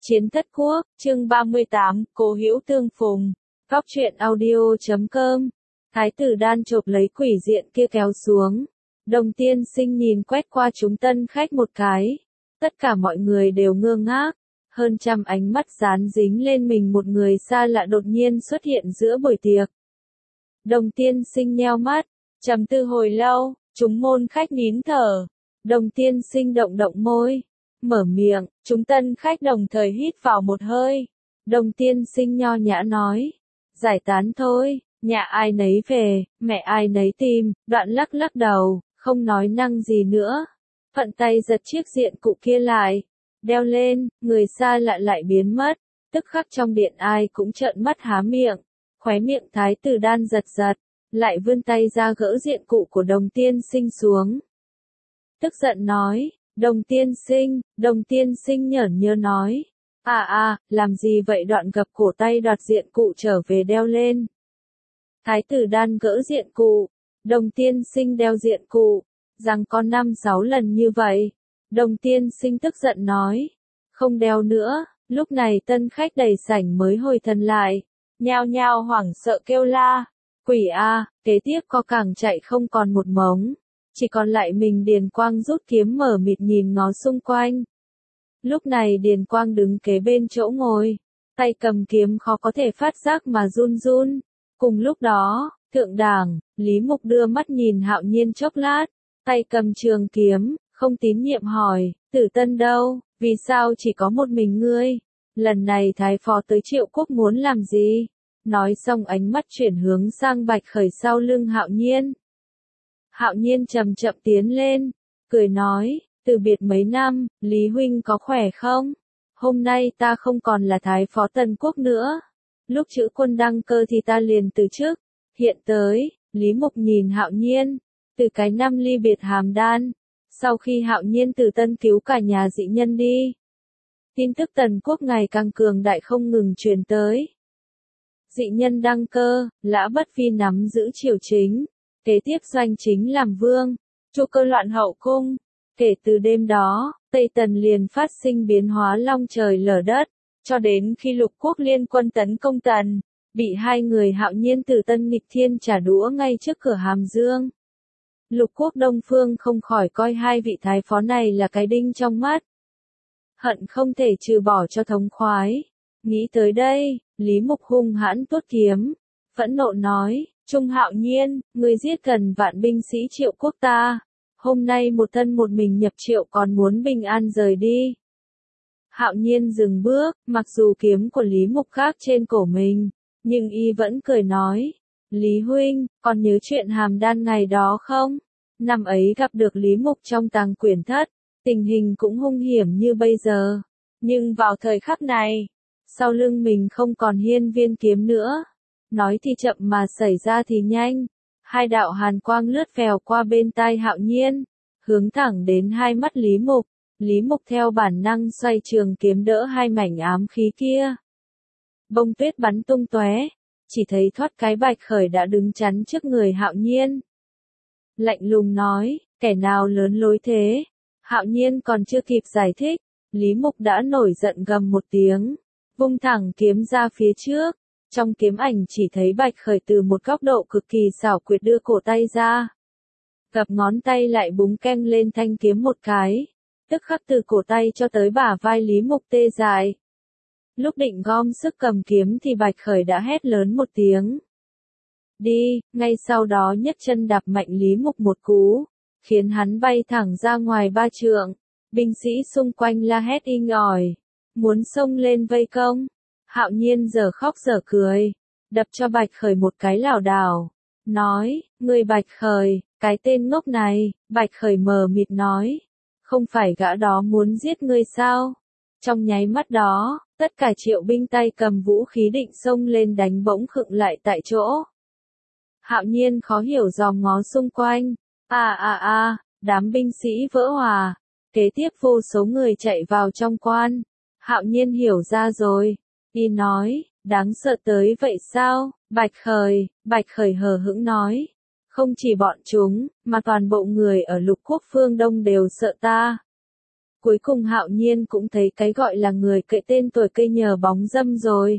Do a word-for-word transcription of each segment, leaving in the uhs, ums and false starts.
Chiến Thất Quốc, chương ba mươi tám, Cố Hữu Tương Phùng. Góc truyện audio chấm com. Thái tử Đan chộp lấy quỷ diện kia kéo xuống. Đồng Tiên Sinh nhìn quét qua chúng tân khách một cái. Tất cả mọi người đều ngơ ngác. Hơn trăm ánh mắt dán dính lên mình một người xa lạ đột nhiên xuất hiện giữa buổi tiệc. Đồng Tiên Sinh nheo mắt, trầm tư hồi lâu, chúng môn khách nín thở. Đồng Tiên Sinh động động môi, mở miệng, chúng tân khách đồng thời hít vào một hơi. Đồng Tiên Sinh nho nhã nói, giải tán thôi, nhà ai nấy về, mẹ ai nấy tìm, đoạn lắc lắc đầu, không nói năng gì nữa. Phận tay giật chiếc diện cụ kia lại, đeo lên, người xa lạ lại biến mất, tức khắc trong điện ai cũng trợn mắt há miệng, khóe miệng Thái tử Đan giật giật, lại vươn tay ra gỡ diện cụ của Đồng Tiên Sinh xuống. Tức giận nói, Đồng Tiên Sinh, Đồng Tiên Sinh nhởn nhơ nói, à à, làm gì vậy, đoạn gập cổ tay đoạt diện cụ trở về đeo lên. Thái tử Đan gỡ diện cụ, Đồng Tiên Sinh đeo diện cụ, rằng có năm sáu lần như vậy. Đồng Tiên Sinh tức giận nói, không đeo nữa. Lúc này tân khách đầy sảnh mới hồi thần lại, nhao nhao hoảng sợ kêu la, quỷ a, kế tiếp có càng chạy không còn một mống. Chỉ còn lại mình Điền Quang rút kiếm mở mịt nhìn ngó xung quanh. Lúc này Điền Quang đứng kế bên chỗ ngồi, tay cầm kiếm khó có thể phát giác mà run run. Cùng lúc đó, thượng đảng, Lý Mục đưa mắt nhìn Hạo Nhiên chốc lát, tay cầm trường kiếm, không tín nhiệm hỏi, Tử Tân đâu, vì sao chỉ có một mình ngươi? Lần này Thái Phó tới Triệu Quốc muốn làm gì? Nói xong ánh mắt chuyển hướng sang Bạch Khởi sau lưng Hạo Nhiên. Hạo Nhiên chậm chậm tiến lên, cười nói, từ biệt mấy năm, Lý Huynh có khỏe không? Hôm nay ta không còn là Thái Phó Tần Quốc nữa. Lúc chữ quân đăng cơ thì ta liền từ chức. Hiện tới, Lý Mục nhìn Hạo Nhiên, từ cái năm ly biệt Hàm Đan, sau khi Hạo Nhiên từ Tân cứu cả nhà dị nhân đi. Tin tức Tần Quốc ngày càng cường đại không ngừng truyền tới. Dị nhân đăng cơ, Lã Bất Vi nắm giữ triều chính. Kế tiếp doanh chính làm vương, Chu Cơ loạn hậu cung. Kể từ đêm đó, Tây Tần liền phát sinh biến hóa long trời lở đất, cho đến khi Lục Quốc liên quân tấn công Tần, bị hai người Hạo Nhiên từ Tân nghịch thiên trả đũa ngay trước cửa Hàm Dương. Lục Quốc Đông Phương không khỏi coi hai vị thái phó này là cái đinh trong mắt. Hận không thể trừ bỏ cho thống khoái. Nghĩ tới đây, Lý Mục hung hãn tuốt kiếm, phẫn nộ nói, Trung Hạo Nhiên, ngươi giết gần vạn binh sĩ Triệu Quốc ta. Hôm nay một thân một mình nhập Triệu còn muốn bình an rời đi. Hạo Nhiên dừng bước, mặc dù kiếm của Lý Mục khác trên cổ mình, nhưng y vẫn cười nói, Lý Huynh, còn nhớ chuyện Hàm Đan ngày đó không? Năm ấy gặp được Lý Mục trong tàng quyển thất, tình hình cũng hung hiểm như bây giờ. Nhưng vào thời khắc này, sau lưng mình không còn hiên viên kiếm nữa. Nói thì chậm mà xảy ra thì nhanh. Hai đạo hàn quang lướt vèo qua bên tai Hạo Nhiên, hướng thẳng đến hai mắt Lý Mục. Lý Mục theo bản năng xoay trường kiếm đỡ hai mảnh ám khí kia. Bông tuyết bắn tung tóe, chỉ thấy thoát cái Bạch Khởi đã đứng chắn trước người Hạo Nhiên. Lạnh lùng nói, kẻ nào lớn lối thế? Hạo Nhiên còn chưa kịp giải thích, Lý Mục đã nổi giận gầm một tiếng, vung thẳng kiếm ra phía trước. Trong kiếm ảnh chỉ thấy Bạch Khởi từ một góc độ cực kỳ xảo quyệt đưa cổ tay ra. Gập ngón tay lại búng keng lên thanh kiếm một cái. Tức khắc từ cổ tay cho tới bả vai Lý Mục tê dại. Lúc định gom sức cầm kiếm thì Bạch Khởi đã hét lớn một tiếng. Đi, ngay sau đó nhấc chân đạp mạnh Lý Mục một cú, khiến hắn bay thẳng ra ngoài ba trượng. Binh sĩ xung quanh la hét inh ỏi, muốn xông lên vây công. Hạo Nhiên giờ khóc giờ cười, đập cho Bạch Khởi một cái lảo đảo, nói, ngươi Bạch Khởi, cái tên ngốc này. Bạch Khởi mờ mịt nói, không phải gã đó muốn giết ngươi sao? Trong nháy mắt đó, tất cả Triệu binh tay cầm vũ khí định xông lên đánh bỗng khựng lại tại chỗ. Hạo Nhiên khó hiểu dòm ngó xung quanh, à à à, đám binh sĩ vỡ hòa, kế tiếp vô số người chạy vào trong quan. Hạo Nhiên hiểu ra rồi. Y nói, đáng sợ tới vậy sao? Bạch Khởi, Bạch Khởi hờ hững nói, không chỉ bọn chúng, mà toàn bộ người ở Lục Quốc phương Đông đều sợ ta. Cuối cùng Hạo Nhiên cũng thấy cái gọi là người kệ tên tuổi cây nhờ bóng dâm rồi.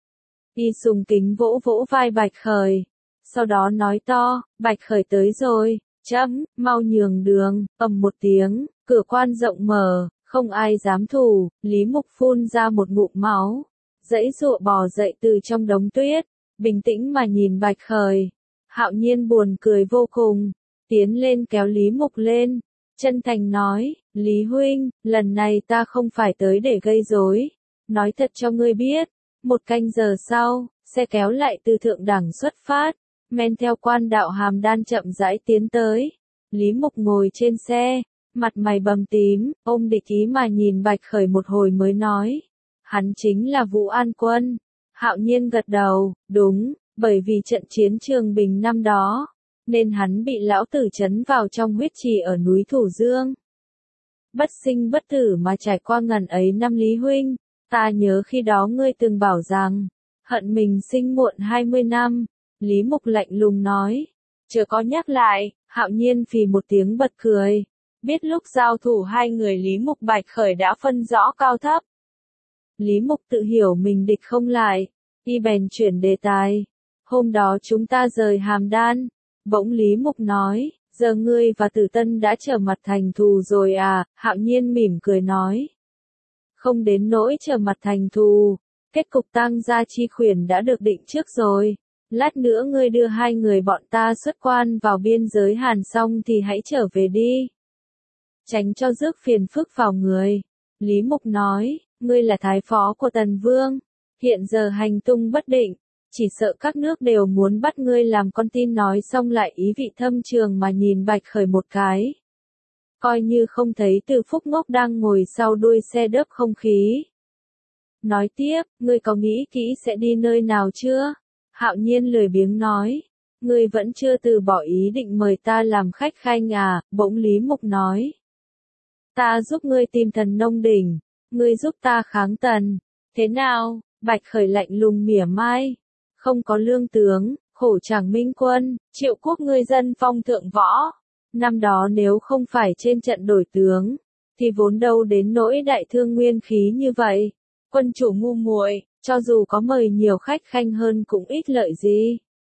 Y sùng kính vỗ vỗ vai Bạch Khởi. Sau đó nói to, Bạch Khởi tới rồi, chấm, mau nhường đường, ầm một tiếng, cửa quan rộng mở, không ai dám thủ, Lý Mục phun ra một ngụm máu, giãy giụa bò dậy từ trong đống tuyết, bình tĩnh mà nhìn Bạch Khởi. Hạo Nhiên buồn cười vô cùng, tiến lên kéo Lý Mục lên, chân thành nói, Lý huynh, lần này ta không phải tới để gây rối, nói thật cho ngươi biết, một canh giờ sau, xe kéo lại từ thượng đẳng xuất phát, men theo quan đạo Hàm Đan chậm rãi tiến tới. Lý Mục ngồi trên xe, mặt mày bầm tím, ôm địch ý mà nhìn Bạch Khởi một hồi mới nói, hắn chính là Vũ An Quân. Hạo Nhiên gật đầu, đúng, bởi vì trận chiến Trường Bình năm đó, nên hắn bị lão tử trấn vào trong huyết trì ở núi Thủ Dương. Bất sinh bất tử mà trải qua ngần ấy năm. Lý huynh, ta nhớ khi đó ngươi từng bảo rằng, hận mình sinh muộn hai mươi năm. Lý Mục lạnh lùng nói, chưa có nhắc lại. Hạo Nhiên phì một tiếng bật cười, biết lúc giao thủ hai người Lý Mục Bạch Khởi đã phân rõ cao thấp. Lý Mục tự hiểu mình địch không lại, y bèn chuyển đề tài, hôm đó chúng ta rời Hàm Đan. Bỗng Lý Mục nói, giờ ngươi và Tử Tân đã trở mặt thành thù rồi à? Hạo Nhiên mỉm cười nói, không đến nỗi trở mặt thành thù, kết cục tang gia chi khuyển đã được định trước rồi. Lát nữa ngươi đưa hai người bọn ta xuất quan vào biên giới Hàn xong thì hãy trở về đi, tránh cho rước phiền phức vào người. Lý Mục nói, ngươi là thái phó của Tần Vương, hiện giờ hành tung bất định, chỉ sợ các nước đều muốn bắt ngươi làm con tin. Nói xong lại ý vị thâm trường mà nhìn Bạch Khởi một cái, coi như không thấy Từ Phúc Ngốc đang ngồi sau đuôi xe đớp không khí. Nói tiếp, ngươi có nghĩ kỹ sẽ đi nơi nào chưa? Hạo Nhiên lười biếng nói, ngươi vẫn chưa từ bỏ ý định mời ta làm khách khanh à? Bỗng Lý Mục nói, ta giúp ngươi tìm Thần Nông Đỉnh, ngươi giúp ta kháng Tần, thế nào? Bạch Khởi lạnh lùng mỉa mai, không có lương tướng, khổ chẳng minh quân, Triệu Quốc ngươi dân phong thượng võ, năm đó nếu không phải trên trận đổi tướng, thì vốn đâu đến nỗi đại thương nguyên khí như vậy. Quân chủ ngu muội, cho dù có mời nhiều khách khanh hơn cũng ít lợi gì.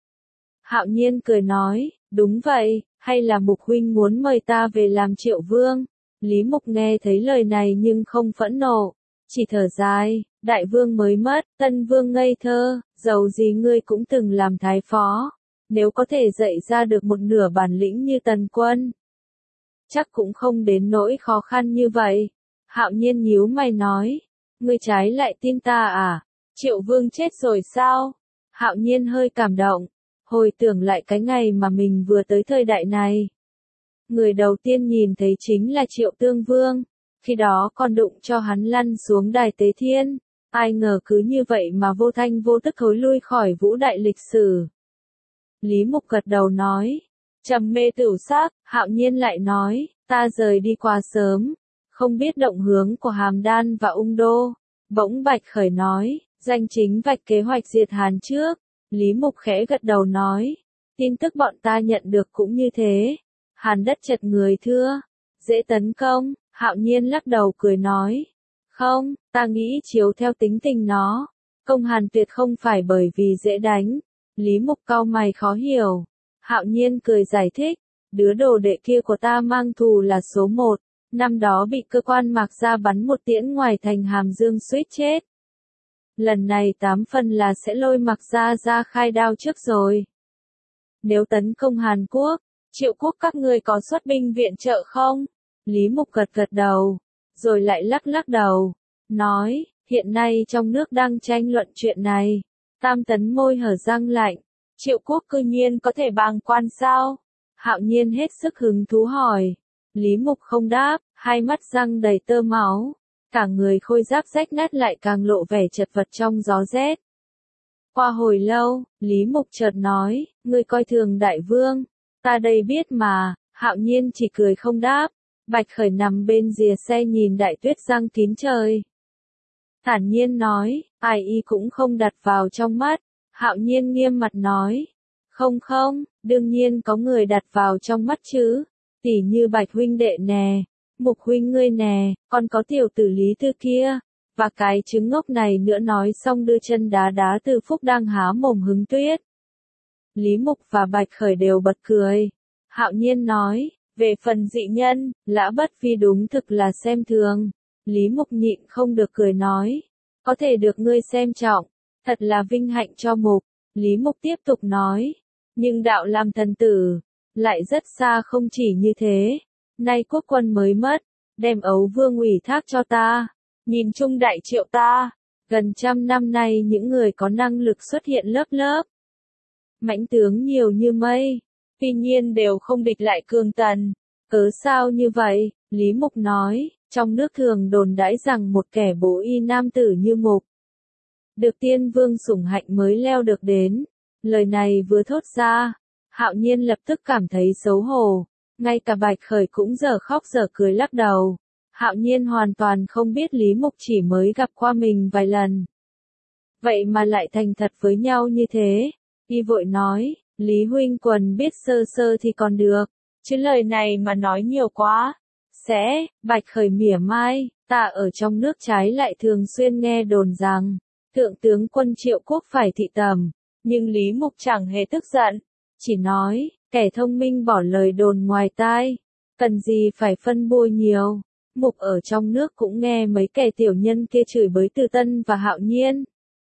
Hạo Nhiên cười nói, đúng vậy, hay là Mục huynh muốn mời ta về làm Triệu Vương? Lý Mục nghe thấy lời này nhưng không phẫn nộ, chỉ thở dài, đại vương mới mất, tân vương ngây thơ, dầu gì ngươi cũng từng làm thái phó, nếu có thể dạy ra được một nửa bản lĩnh như Tần Quân, chắc cũng không đến nỗi khó khăn như vậy. Hạo Nhiên nhíu mày nói, ngươi trái lại tin ta à? Triệu Vương chết rồi sao? Hạo Nhiên hơi cảm động, hồi tưởng lại cái ngày mà mình vừa tới thời đại này. Người đầu tiên nhìn thấy chính là Triệu Tương Vương, khi đó còn đụng cho hắn lăn xuống đài tế thiên, ai ngờ cứ như vậy mà vô thanh vô tức thối lui khỏi vũ đại lịch sử. Lý Mục gật đầu nói, trầm mê tửu sắc. Hạo Nhiên lại nói, ta rời đi quá sớm, không biết động hướng của Hàm Đan và Ung Đô. Bỗng Bạch Khởi nói, danh chính vạch kế hoạch diệt Hàn trước. Lý Mục khẽ gật đầu nói, tin tức bọn ta nhận được cũng như thế. Hàn đất chật người thưa, dễ tấn công. Hạo Nhiên lắc đầu cười nói, không, ta nghĩ chiếu theo tính tình nó, công Hàn tuyệt không phải bởi vì dễ đánh. Lý Mục cau mày khó hiểu. Hạo Nhiên cười giải thích, đứa đồ đệ kia của ta mang thù là số một, năm đó bị cơ quan Mạc Gia bắn một tiễn ngoài thành Hàm Dương suýt chết. Lần này tám phần là sẽ lôi Mạc Gia ra khai đao trước rồi. Nếu tấn công Hàn Quốc, Triệu Quốc các ngươi có xuất binh viện trợ không? Lý Mục gật gật đầu, rồi lại lắc lắc đầu, nói, hiện nay trong nước đang tranh luận chuyện này. Tam Tấn môi hở răng lạnh, Triệu Quốc cư nhiên có thể bàng quan sao? Hạo Nhiên hết sức hứng thú hỏi. Lý Mục không đáp, hai mắt răng đầy tơ máu, cả người khôi giáp rách nát lại càng lộ vẻ chật vật trong gió rét. Qua hồi lâu, Lý Mục chợt nói, ngươi coi thường đại vương, ta đây biết mà. Hạo Nhiên chỉ cười không đáp. Bạch Khởi nằm bên rìa xe nhìn đại tuyết giăng kín trời, thản nhiên nói, ai y cũng không đặt vào trong mắt. Hạo Nhiên nghiêm mặt nói, không không, đương nhiên có người đặt vào trong mắt chứ, tỉ như Bạch huynh đệ nè. Mục huynh ngươi nè, còn có tiểu tử Lý Tư kia, và cái trứng ngốc này nữa. Nói xong đưa chân đá đá Từ Phúc đang há mồm hứng tuyết. Lý Mục và Bạch Khởi đều bật cười. Hạo Nhiên nói, về phần dị nhân, Lã Bất Vi đúng thực là xem thường. Lý Mục nhịn không được cười nói, có thể được ngươi xem trọng, thật là vinh hạnh cho Mục. Lý Mục tiếp tục nói, nhưng đạo làm thần tử, lại rất xa. Không chỉ như thế, nay quốc quân mới mất, đem Ấu Vương ủy thác cho ta, nhìn chung đại triệu ta, gần trăm năm nay những người có năng lực xuất hiện lớp lớp. Mãnh tướng nhiều như mây, tuy nhiên đều không địch lại Cương Tần. Cớ sao như vậy? Lý Mục nói, trong nước thường đồn đãi rằng một kẻ bố y nam tử như Mục, được tiên vương sủng hạnh mới leo được đến. Lời này vừa thốt ra, Hạo Nhiên lập tức cảm thấy xấu hổ, ngay cả Bạch Khởi cũng dở khóc dở cười lắc đầu. Hạo Nhiên hoàn toàn không biết Lý Mục chỉ mới gặp qua mình vài lần, vậy mà lại thành thật với nhau như thế. Y vội nói, Lý huynh quần biết sơ sơ thì còn được, chứ lời này mà nói nhiều quá, sẽ. Bạch Khởi mỉa mai, ta ở trong nước trái lại thường xuyên nghe đồn rằng, thượng tướng quân Triệu Quốc phải thị tầm, nhưng Lý Mục chẳng hề tức giận, chỉ nói, kẻ thông minh bỏ lời đồn ngoài tai, cần gì phải phân bua nhiều. Mục ở trong nước cũng nghe mấy kẻ tiểu nhân kia chửi bới Từ Tân và Hạo Nhiên.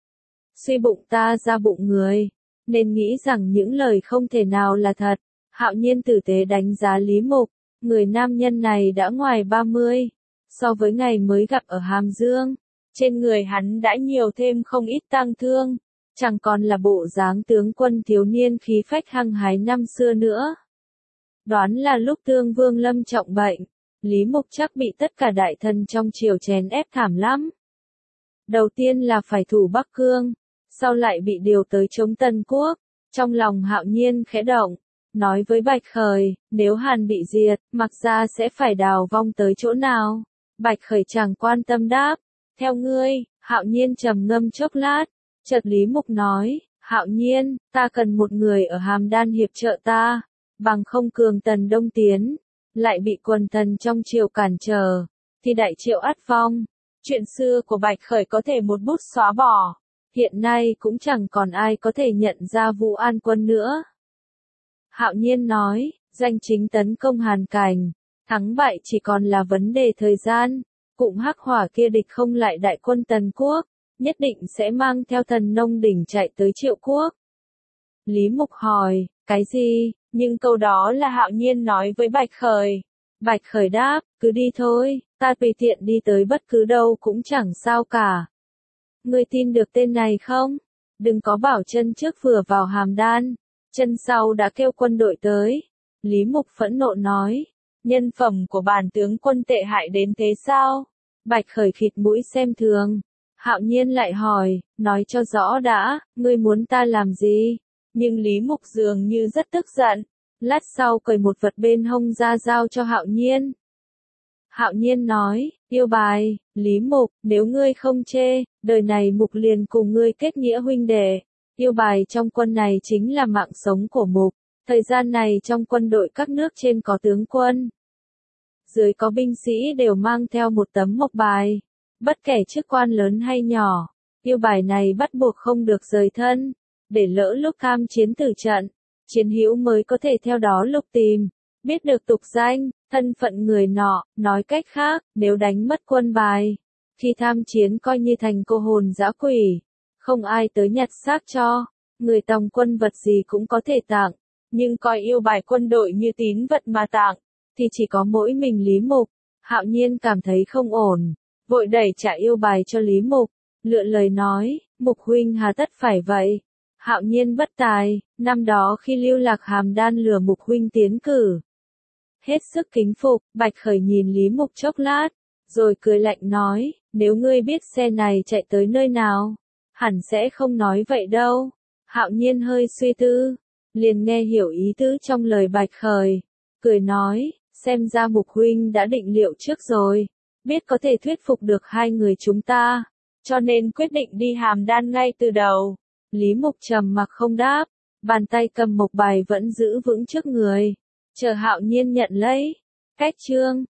Suy bụng ta ra bụng người, nên nghĩ rằng những lời không thể nào là thật. Hạo Nhiên tử tế đánh giá Lý Mục, người nam nhân này đã ngoài ba mươi, so với ngày mới gặp ở Hàm Dương, trên người hắn đã nhiều thêm không ít tang thương, chẳng còn là bộ dáng tướng quân thiếu niên khí phách hăng hái năm xưa nữa. Đoán là lúc Tương Vương lâm trọng bệnh, Lý Mục chắc bị tất cả đại thần trong triều chèn ép thảm lắm. Đầu tiên là phải thủ Bắc Cương, sau lại bị điều tới chống Tân Quốc. Trong lòng Hạo Nhiên khẽ động, nói với Bạch Khởi, nếu Hàn bị diệt, Mặc gia sẽ phải đào vong tới chỗ nào? Bạch Khởi chẳng quan tâm đáp, theo ngươi. Hạo Nhiên trầm ngâm chốc lát, chợt Lý Mục nói, Hạo Nhiên, ta cần một người ở Hàm Đan hiệp trợ ta, bằng không Cường Tần đông tiến, lại bị quần thần trong triều cản trở, thì đại triệu ắt vong. Chuyện xưa của Bạch Khởi có thể một bút xóa bỏ, hiện nay cũng chẳng còn ai có thể nhận ra Vũ An Quân nữa. Hạo Nhiên nói, danh chính tấn công Hàn Cảnh, thắng bại chỉ còn là vấn đề thời gian. Cụm Hắc Hỏa kia địch không lại đại quân Tần Quốc, nhất định sẽ mang theo Thần Nông Đỉnh chạy tới Triệu Quốc. Lý Mục hỏi, cái gì? Nhưng câu đó là Hạo Nhiên nói với Bạch Khởi. Bạch Khởi đáp, cứ đi thôi, ta tùy tiện đi tới bất cứ đâu cũng chẳng sao cả. Ngươi tin được tên này không? Đừng có bảo chân trước vừa vào Hàm Đan, chân sau đã kêu quân đội tới. Lý Mục phẫn nộ nói, nhân phẩm của bản tướng quân tệ hại đến thế sao? Bạch Khởi khịt mũi xem thường. Hạo Nhiên lại hỏi, nói cho rõ đã, ngươi muốn ta làm gì? Nhưng Lý Mục dường như rất tức giận, lát sau cởi một vật bên hông ra giao cho Hạo Nhiên. Hạo Nhiên nói, yêu bài. Lý Mục, nếu ngươi không chê, đời này Mục liền cùng ngươi kết nghĩa huynh đệ. Yêu bài trong quân này chính là mạng sống của Mục. Thời gian này trong quân đội các nước trên có tướng quân, dưới có binh sĩ đều mang theo một tấm mộc bài. Bất kể chức quan lớn hay nhỏ, yêu bài này bắt buộc không được rời thân, để lỡ lúc tham chiến tử trận, chiến hữu mới có thể theo đó lục tìm, biết được tục danh, thân phận người nọ. Nói cách khác, nếu đánh mất quân bài, khi tham chiến coi như thành cô hồn dã quỷ, không ai tới nhặt xác cho. Người tòng quân vật gì cũng có thể tặng, nhưng coi yêu bài quân đội như tín vật mà tặng, thì chỉ có mỗi mình Lý Mục. Hạo Nhiên cảm thấy không ổn, vội đẩy trả yêu bài cho Lý Mục, lựa lời nói, Mục huynh hà tất phải vậy? Hạo Nhiên bất tài, năm đó khi lưu lạc Hàm Đan lừa Mục huynh tiến cử, hết sức kính phục. Bạch Khởi nhìn Lý Mục chốc lát, rồi cười lạnh nói, nếu ngươi biết xe này chạy tới nơi nào, hẳn sẽ không nói vậy đâu. Hạo Nhiên hơi suy tư, liền nghe hiểu ý tứ trong lời Bạch Khởi, cười nói, xem ra Mục huynh đã định liệu trước rồi, biết có thể thuyết phục được hai người chúng ta, cho nên quyết định đi Hàm Đan ngay từ đầu. Lý Mục trầm mặc không đáp, bàn tay cầm mộc bài vẫn giữ vững trước người, chờ Hạo Nhiên nhận lấy. Cách chương